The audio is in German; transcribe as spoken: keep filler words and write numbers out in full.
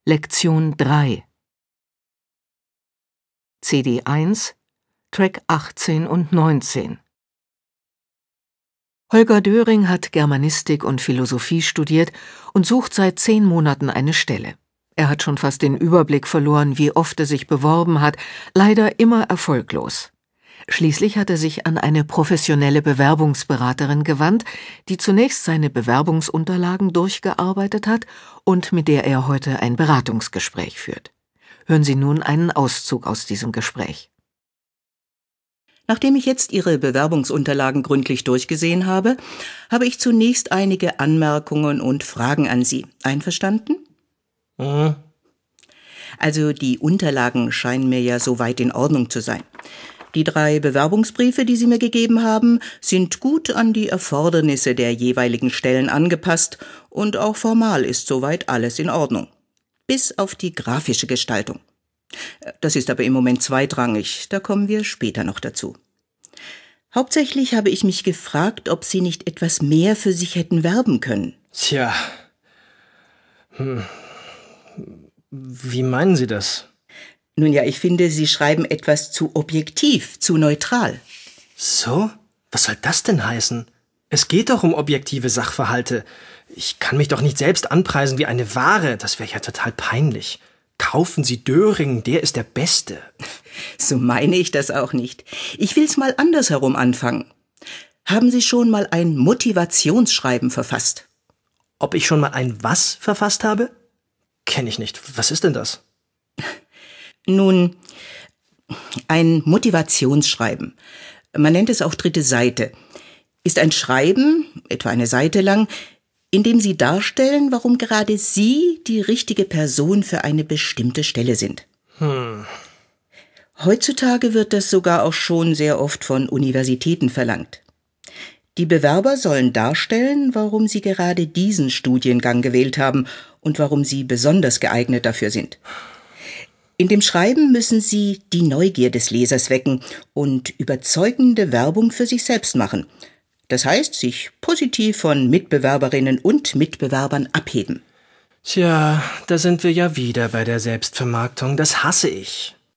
Lektion drei C D eins, Track achtzehn und neunzehn. Holger Döring hat Germanistik und Philosophie studiert und sucht seit zehn Monaten eine Stelle. Er hat schon fast den Überblick verloren, wie oft er sich beworben hat, leider immer erfolglos. Schließlich hat er sich an eine professionelle Bewerbungsberaterin gewandt, die zunächst seine Bewerbungsunterlagen durchgearbeitet hat und mit der er heute ein Beratungsgespräch führt. Hören Sie nun einen Auszug aus diesem Gespräch. Nachdem ich jetzt Ihre Bewerbungsunterlagen gründlich durchgesehen habe, habe ich zunächst einige Anmerkungen und Fragen an Sie. Einverstanden? Mhm. Also die Unterlagen scheinen mir ja soweit in Ordnung zu sein. Die drei Bewerbungsbriefe, die Sie mir gegeben haben, sind gut an die Erfordernisse der jeweiligen Stellen angepasst und auch formal ist soweit alles in Ordnung. Bis auf die grafische Gestaltung. Das ist aber im Moment zweitrangig, da kommen wir später noch dazu. Hauptsächlich habe ich mich gefragt, ob Sie nicht etwas mehr für sich hätten werben können. Tja. Hm. Wie meinen Sie das? Nun ja, ich finde, Sie schreiben etwas zu objektiv, zu neutral. So? Was soll das denn heißen? Es geht doch um objektive Sachverhalte. Ich kann mich doch nicht selbst anpreisen wie eine Ware, das wäre ja total peinlich. Kaufen Sie Döring, der ist der Beste. So meine ich das auch nicht. Ich will's mal andersherum anfangen. Haben Sie schon mal ein Motivationsschreiben verfasst? Ob ich schon mal ein was verfasst habe? Kenne ich nicht. Was ist denn das? Nun, ein Motivationsschreiben, man nennt es auch dritte Seite, ist ein Schreiben, etwa eine Seite lang, in dem Sie darstellen, warum gerade Sie die richtige Person für eine bestimmte Stelle sind. Hm. Heutzutage wird das sogar auch schon sehr oft von Universitäten verlangt. Die Bewerber sollen darstellen, warum sie gerade diesen Studiengang gewählt haben und warum sie besonders geeignet dafür sind. In dem Schreiben müssen Sie die Neugier des Lesers wecken und überzeugende Werbung für sich selbst machen. Das heißt, sich positiv von Mitbewerberinnen und Mitbewerbern abheben. Tja, da sind wir ja wieder bei der Selbstvermarktung. Das hasse ich.